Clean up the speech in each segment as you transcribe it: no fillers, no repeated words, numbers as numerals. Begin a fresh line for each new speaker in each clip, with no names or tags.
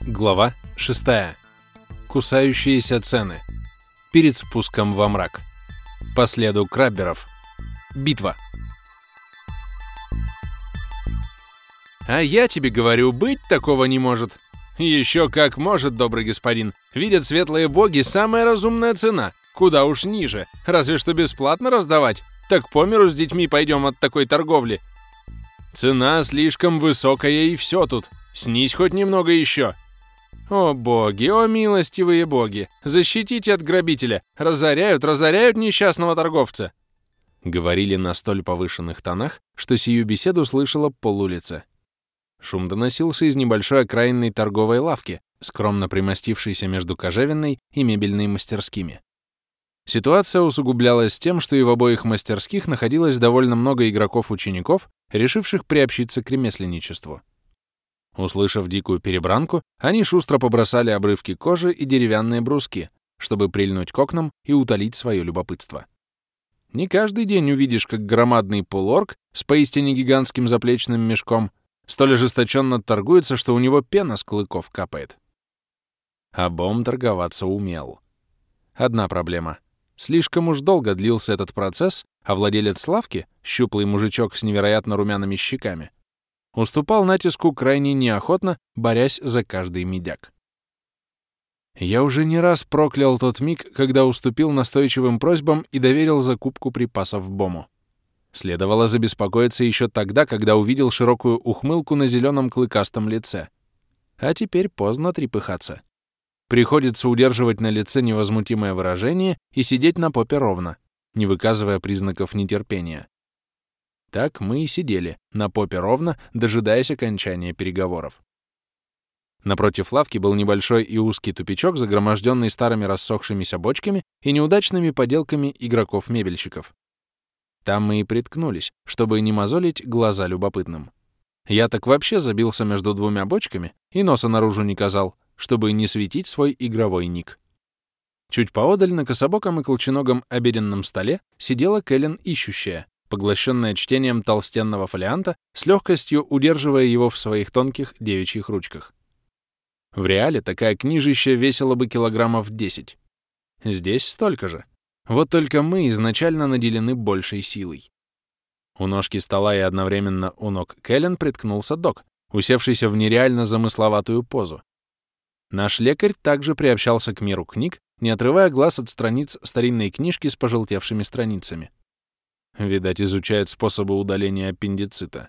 Глава 6. Кусающиеся цены. Перед спуском во мрак. По следу крабберов. Битва. А я тебе говорю, быть такого не может. Еще как может, добрый господин. Видят светлые боги, самая разумная цена. Куда уж ниже. Разве что бесплатно раздавать. Так по миру с детьми пойдем от такой торговли. Цена слишком высокая, и все тут. Снизь хоть немного еще. О боги, о милостивые боги, защитите от грабителя, разоряют несчастного торговца. Говорили на столь повышенных тонах, что сию беседу слышала полулица. Шум доносился из небольшой окраинной торговой лавки, скромно примостившейся между кожевенной и мебельной мастерскими. Ситуация усугублялась тем, что и в обоих мастерских находилось довольно много игроков-учеников, решивших приобщиться к ремесленничеству. Услышав дикую перебранку, они шустро побросали обрывки кожи и деревянные бруски, чтобы прильнуть к окнам и утолить свое любопытство. Не каждый день увидишь, как громадный полуорк с поистине гигантским заплечным мешком столь ожесточенно торгуется, что у него пена с клыков капает. А Бом торговаться умел. Одна проблема. Слишком уж долго длился этот процесс, а владелец лавки, щуплый мужичок с невероятно румяными щеками, уступал натиску крайне неохотно, борясь за каждый медяк. Я уже не раз проклял тот миг, когда уступил настойчивым просьбам и доверил закупку припасов Бому. Следовало забеспокоиться еще тогда, когда увидел широкую ухмылку на зеленом клыкастом лице. А теперь поздно трепыхаться. Приходится удерживать на лице невозмутимое выражение и сидеть на попе ровно, не выказывая признаков нетерпения. Так мы и сидели, на попе ровно, дожидаясь окончания переговоров. Напротив лавки был небольшой и узкий тупичок, загроможденный старыми рассохшимися бочками и неудачными поделками игроков-мебельщиков. Там мы и приткнулись, чтобы не мозолить глаза любопытным. Я так вообще забился между двумя бочками и носа наружу не казал, чтобы не светить свой игровой ник. Чуть поодаль на кособоком и колченогом обеденном столе сидела Кэлен ищущая, поглощенная чтением толстенного фолианта, с легкостью удерживая его в своих тонких девичьих ручках. В реале такая книжища весила бы килограммов 10. Здесь столько же. Вот только мы изначально наделены большей силой. У ножки стола и одновременно у ног Кэлен приткнулся Док, усевшийся в нереально замысловатую позу. Наш лекарь также приобщался к миру книг, не отрывая глаз от страниц старинной книжки с пожелтевшими страницами. Видать, изучают способы удаления аппендицита.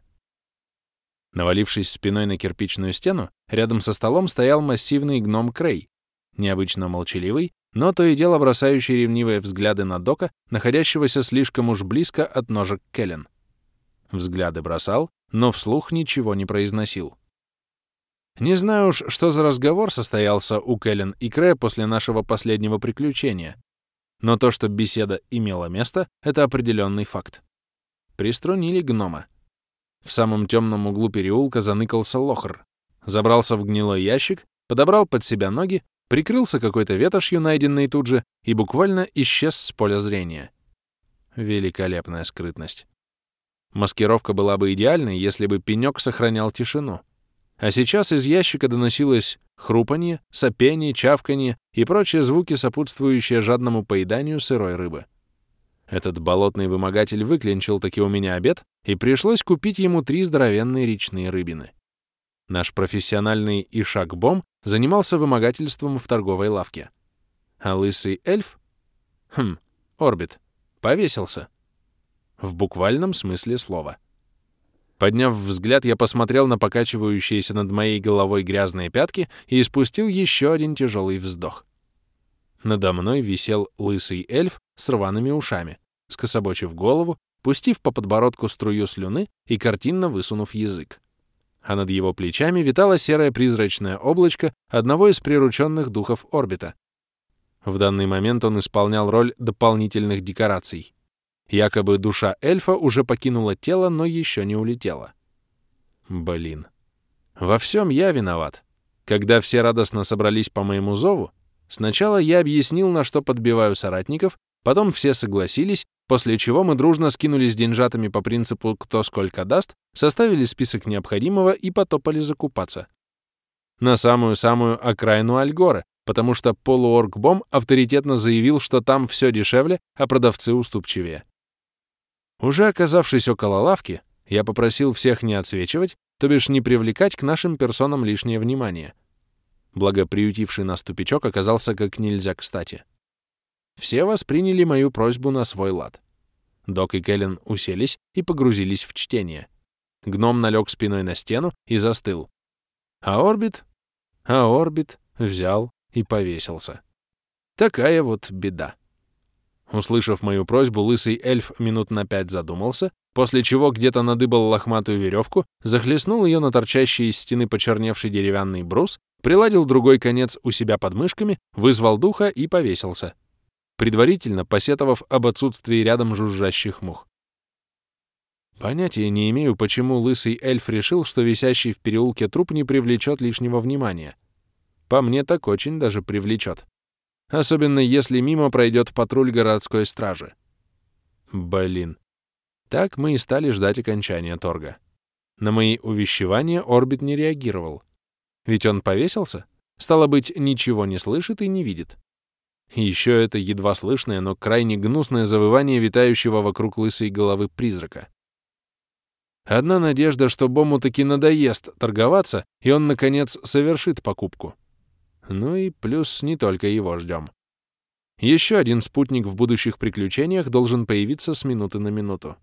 Навалившись спиной на кирпичную стену, рядом со столом стоял массивный гном Крей, необычно молчаливый, но то и дело бросающий ревнивые взгляды на Дока, находящегося слишком уж близко от ножек Кэлен. Взгляды бросал, но вслух ничего не произносил. Не знаю уж, что за разговор состоялся у Кэлен и Крэя после нашего последнего приключения, но то, что беседа имела место, это определенный факт. Приструнили гнома. В самом темном углу переулка заныкался лохр, забрался в гнилой ящик, подобрал под себя ноги, прикрылся какой-то ветошью, найденной тут же, и буквально исчез с поля зрения. Великолепная скрытность. Маскировка была бы идеальной, если бы пенек сохранял тишину. А сейчас из ящика доносилось хрупанье, сопение, чавканье и прочие звуки, сопутствующие жадному поеданию сырой рыбы. Этот болотный вымогатель выклинчил таки у меня обед, и пришлось купить ему 3 здоровенные речные рыбины. Наш профессиональный ишак-бом занимался вымогательством в торговой лавке. А лысый эльф? Орбит. Повесился. В буквальном смысле слова. Подняв взгляд, я посмотрел на покачивающиеся над моей головой грязные пятки и испустил еще один тяжелый вздох. Надо мной висел лысый эльф с рваными ушами, скособочив голову, пустив по подбородку струю слюны и картинно высунув язык. А над его плечами витало серое призрачное облачко одного из прирученных духов орбита. В данный момент он исполнял роль дополнительных декораций. Якобы душа эльфа уже покинула тело, но еще не улетела. Блин. Во всем я виноват. Когда все радостно собрались по моему зову, сначала я объяснил, на что подбиваю соратников, потом все согласились, после чего мы дружно скинулись деньжатами по принципу «кто сколько даст», составили список необходимого и потопали закупаться. на самую-самую окраину Альгоры, потому что полуорг-бом авторитетно заявил, что там все дешевле, а продавцы уступчивее. Уже оказавшись около лавки, я попросил всех не отсвечивать, то бишь не привлекать к нашим персонам лишнее внимание. Благо, приютивший нас тупичок оказался как нельзя кстати. Все восприняли мою просьбу на свой лад. Док и Кэлен уселись и погрузились в чтение. Гном налег спиной на стену и застыл. А Орбит взял и повесился. Такая вот беда. Услышав мою просьбу, лысый эльф минут на 5 задумался, после чего где-то надыбал лохматую веревку, захлестнул ее на торчащий из стены почерневший деревянный брус, приладил другой конец у себя под мышками, вызвал духа и повесился, предварительно посетовав об отсутствии рядом жужжащих мух. Понятия не имею, почему лысый эльф решил, что висящий в переулке труп не привлечет лишнего внимания. По мне, так очень даже привлечет. Особенно если мимо пройдет патруль городской стражи. Блин. Так мы и стали ждать окончания торга. На мои увещевания Орбит не реагировал. Ведь он повесился, стало быть, ничего не слышит и не видит. Еще это едва слышное, но крайне гнусное завывание витающего вокруг лысой головы призрака. Одна надежда, что Бому таки надоест торговаться, и он, наконец, совершит покупку. Ну и плюс не только его ждем. Еще один спутник в будущих приключениях должен появиться с минуты на минуту.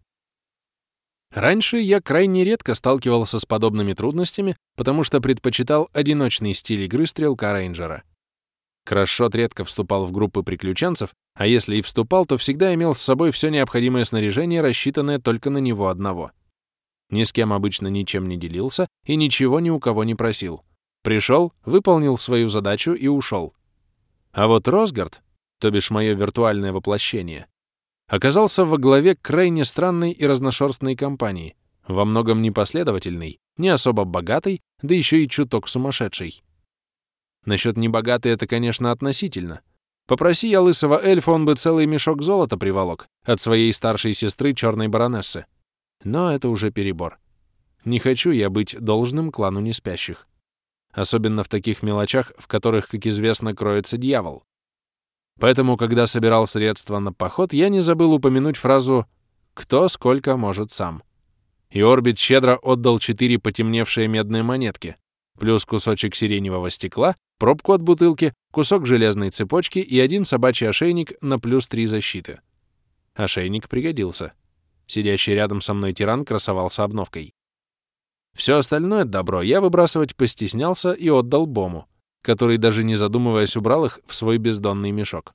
Раньше я крайне редко сталкивался с подобными трудностями, потому что предпочитал одиночный стиль игры стрелка-рейнджера. Крашшот редко вступал в группы приключенцев, а если и вступал, то всегда имел с собой все необходимое снаряжение, рассчитанное только на него одного. Ни с кем обычно ничем не делился и ничего ни у кого не просил. Пришел, выполнил свою задачу и ушел. А вот Росгард, то бишь мое виртуальное воплощение, оказался во главе крайне странной и разношерстной компании, во многом непоследовательной, не особо богатой, да еще и чуток сумасшедшей. Насчет небогатой это, конечно, относительно. Попроси я лысого эльфа, он бы целый мешок золота приволок от своей старшей сестры, черной баронессы. Но это уже перебор. Не хочу я быть должным клану неспящих. Особенно в таких мелочах, в которых, как известно, кроется дьявол. Поэтому, когда собирал средства на поход, я не забыл упомянуть фразу «кто сколько может сам». И Орбит щедро отдал 4 потемневшие медные монетки, плюс кусочек сиреневого стекла, пробку от бутылки, кусок железной цепочки и 1 собачий ошейник на плюс 3 защиты. Ошейник пригодился. Сидящий рядом со мной тиран красовался обновкой. Все остальное добро я выбрасывать постеснялся и отдал Бому, который, даже не задумываясь, убрал их в свой бездонный мешок.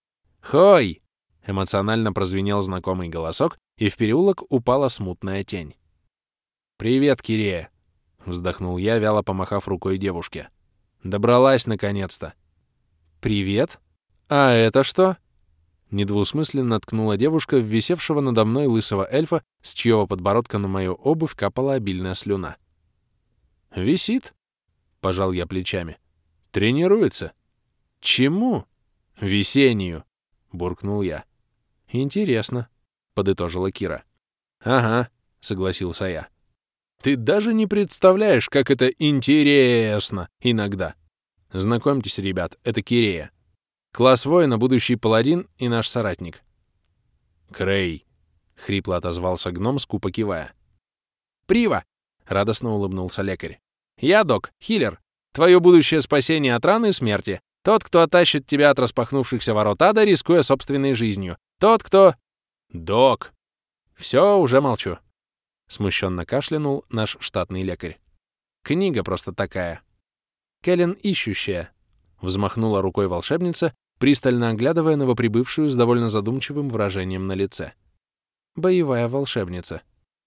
«Хой!» — эмоционально прозвенел знакомый голосок, и в переулок упала смутная тень. «Привет, Кирея!» — вздохнул я, вяло помахав рукой девушке. «Добралась, наконец-то!» «Привет? А это что?» Недвусмысленно ткнула девушка в висевшего надо мной лысого эльфа, с чьего подбородка на мою обувь капала обильная слюна. «Висит?» — пожал я плечами. «Тренируется?» «Чему?» «Висению!» — буркнул я. «Интересно», — подытожила Кира. «Ага», — согласился я. «Ты даже не представляешь, как это интересно иногда. Знакомьтесь, ребят, это Кирея. Класс воина, будущий паладин и наш соратник». «Крей», — хрипло отозвался гном, скупо кивая. «Прива!» — радостно улыбнулся лекарь. «Я док, хилер. Твое будущее спасение от раны и смерти. Тот, кто оттащит тебя от распахнувшихся ворот ада, рискуя собственной жизнью. Тот, кто...» «Док!» «Все, уже молчу», — смущенно кашлянул наш штатный лекарь. «Книга просто такая». «Кэлен ищущая», — взмахнула рукой волшебница, пристально оглядывая новоприбывшую с довольно задумчивым выражением на лице. «Боевая волшебница».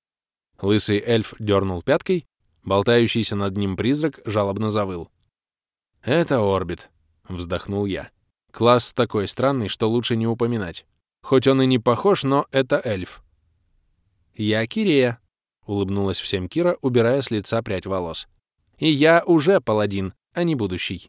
Лысый эльф дернул пяткой, болтающийся над ним призрак жалобно завыл. «Это Орбит», — вздохнул я. «Класс такой странный, что лучше не упоминать. Хоть он и не похож, но это эльф». «Я Кирея», — улыбнулась всем Кира, убирая с лица прядь волос. «И я уже паладин, а не будущий».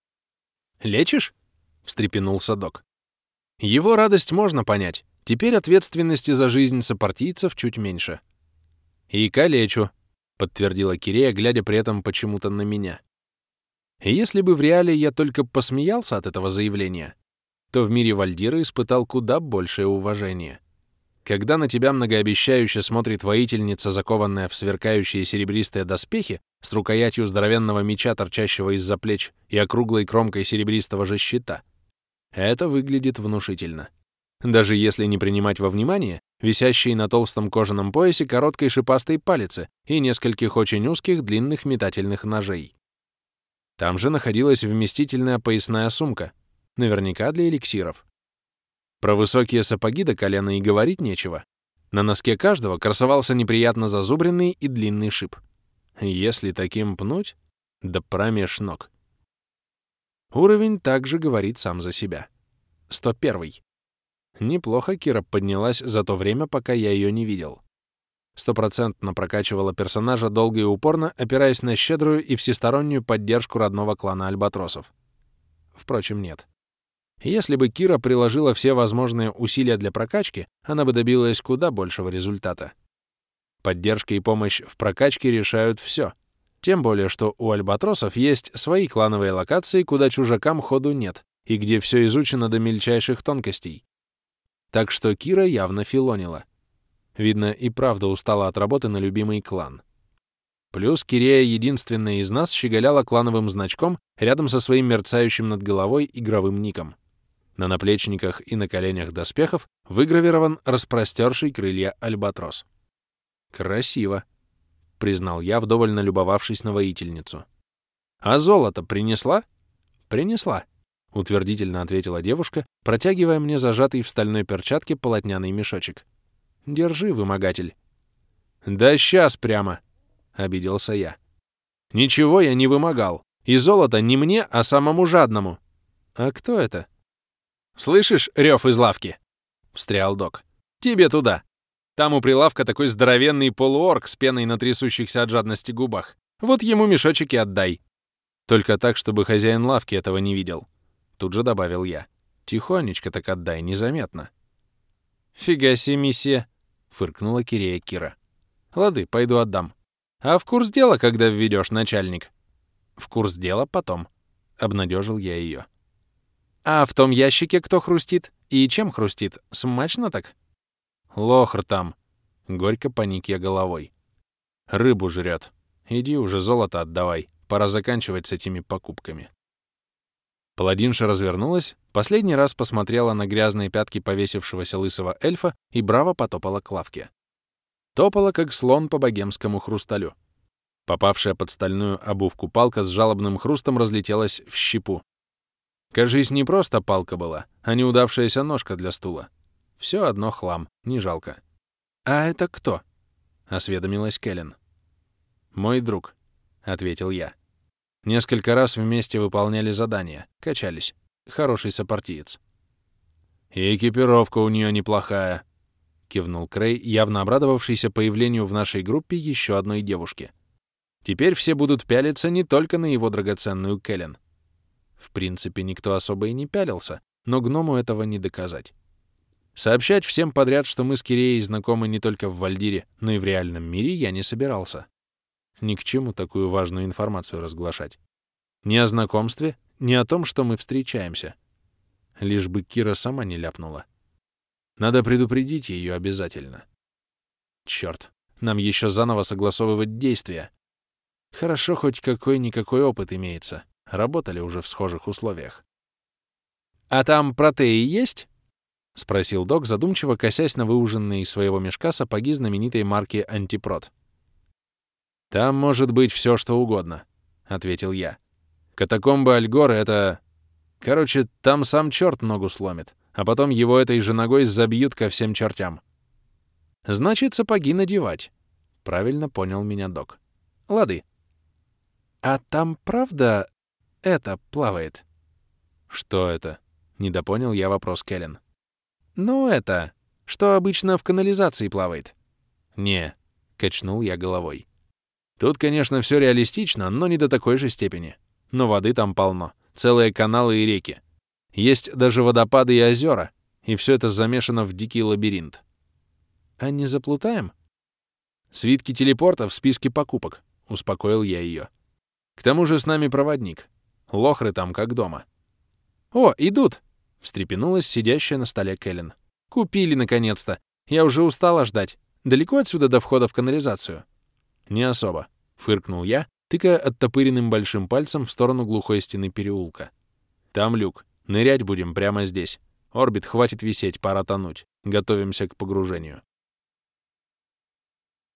«Лечишь?» — встрепенулся док. Его радость можно понять. Теперь ответственности за жизнь сопартийцев чуть меньше. «И калечу», — подтвердила Кирея, глядя при этом почему-то на меня. И если бы в реале я только посмеялся от этого заявления, то в мире Вальдира испытал куда большее уважение. Когда на тебя многообещающе смотрит воительница, закованная в сверкающие серебристые доспехи, с рукоятью здоровенного меча, торчащего из-за плеч, и округлой кромкой серебристого же щита, это выглядит внушительно. Даже если не принимать во внимание висящие на толстом кожаном поясе короткой шипастой палицы и нескольких очень узких длинных метательных ножей. Там же находилась вместительная поясная сумка, наверняка для эликсиров. Про высокие сапоги до колена и говорить нечего. На носке каждого красовался неприятно зазубренный и длинный шип. Если таким пнуть, да промеж ног. Уровень также говорит сам за себя. 101. Неплохо Кира поднялась за то время, пока я ее не видел. 100% прокачивала персонажа долго и упорно, опираясь на щедрую и всестороннюю поддержку родного клана Альбатросов. Впрочем, нет. Если бы Кира приложила все возможные усилия для прокачки, она бы добилась куда большего результата. Поддержка и помощь в прокачке решают все. Тем более, что у Альбатросов есть свои клановые локации, куда чужакам ходу нет, и где все изучено до мельчайших тонкостей. Так что Кира явно филонила. Видно, и правда устала от работы на любимый клан. Плюс Кирея единственная из нас щеголяла клановым значком рядом со своим мерцающим над головой игровым ником. На наплечниках и на коленях доспехов выгравирован распростерший крылья альбатрос. «Красиво», — признал я, вдоволь налюбовавшись на воительницу. «А золото принесла?» «Принесла», — утвердительно ответила девушка, протягивая мне зажатый в стальной перчатке полотняный мешочек. «Держи, вымогатель». «Да сейчас прямо», — обиделся я. «Ничего я не вымогал. И золото не мне, а самому жадному». «А кто это?» «Слышишь рев из лавки?» — встрял док. «Тебе туда. Там у прилавка такой здоровенный полуорк с пеной на трясущихся от жадности губах. Вот ему мешочек и отдай. Только так, чтобы хозяин лавки этого не видел». Тут же добавил я. «Тихонечко так отдай, незаметно». «Фига себе, месье!» — фыркнула Кирея Кира. «Лады, пойду отдам. А в курс дела, когда введешь, начальник?» «В курс дела потом», — обнадежил я ее. «А в том ящике кто хрустит? И чем хрустит? Смачно так?» «Лохр там», — горько поник я головой. «Рыбу жрет. Иди уже золото отдавай. Пора заканчивать с этими покупками». Паладинша развернулась, последний раз посмотрела на грязные пятки повесившегося лысого эльфа и браво потопала к лавке. Топала, как слон по богемскому хрусталю. Попавшая под стальную обувку палка с жалобным хрустом разлетелась в щепу. Кажись, не просто палка была, а неудавшаяся ножка для стула. Все одно хлам, не жалко. «А это кто?» — осведомилась Кэлен. «Мой друг», — ответил я. Несколько раз вместе выполняли задания, качались. Хороший сопартиец. «И экипировка у нее неплохая», — кивнул Крей, явно обрадовавшийся появлению в нашей группе еще одной девушки. Теперь все будут пялиться не только на его драгоценную Кэлен. В принципе, никто особо и не пялился, но гному этого не доказать. Сообщать всем подряд, что мы с Киреей знакомы не только в Вальдире, но и в реальном мире, я не собирался. Ни к чему такую важную информацию разглашать. Ни о знакомстве, ни о том, что мы встречаемся. Лишь бы Кира сама не ляпнула. Надо предупредить ее обязательно. Черт, нам еще заново согласовывать действия. Хорошо, хоть какой-никакой опыт имеется. Работали уже в схожих условиях. «А там протеи есть?» — спросил док, задумчиво косясь на выуженные из своего мешка сапоги знаменитой марки «Антипрот». «Там может быть все, что угодно», — ответил я. «Катакомбы Альгоры — это... Короче, там сам черт ногу сломит, а потом его этой же ногой забьют ко всем чертям». «Значит, сапоги надевать», — правильно понял меня док. «Лады». «А там правда это плавает?» «Что это?» — недопонял я вопрос Кэлен. «Ну это, что обычно в канализации плавает». «Не», — качнул я головой. «Тут, конечно, все реалистично, но не до такой же степени. Но воды там полно, целые каналы и реки. Есть даже водопады и озера, и все это замешано в дикий лабиринт». «А не заплутаем?» «Свитки телепорта в списке покупок», — успокоил я ее. «К тому же с нами проводник. Лохры там как дома. «О, идут!» — встрепенулась сидящая на столе Кэлен. «Купили, наконец-то! Я уже устала ждать. Далеко отсюда до входа в канализацию?» «Не особо», — фыркнул я, тыкая оттопыренным большим пальцем в сторону глухой стены переулка. «Там люк. Нырять будем прямо здесь. Орбит, хватит висеть, пора тонуть. Готовимся к погружению».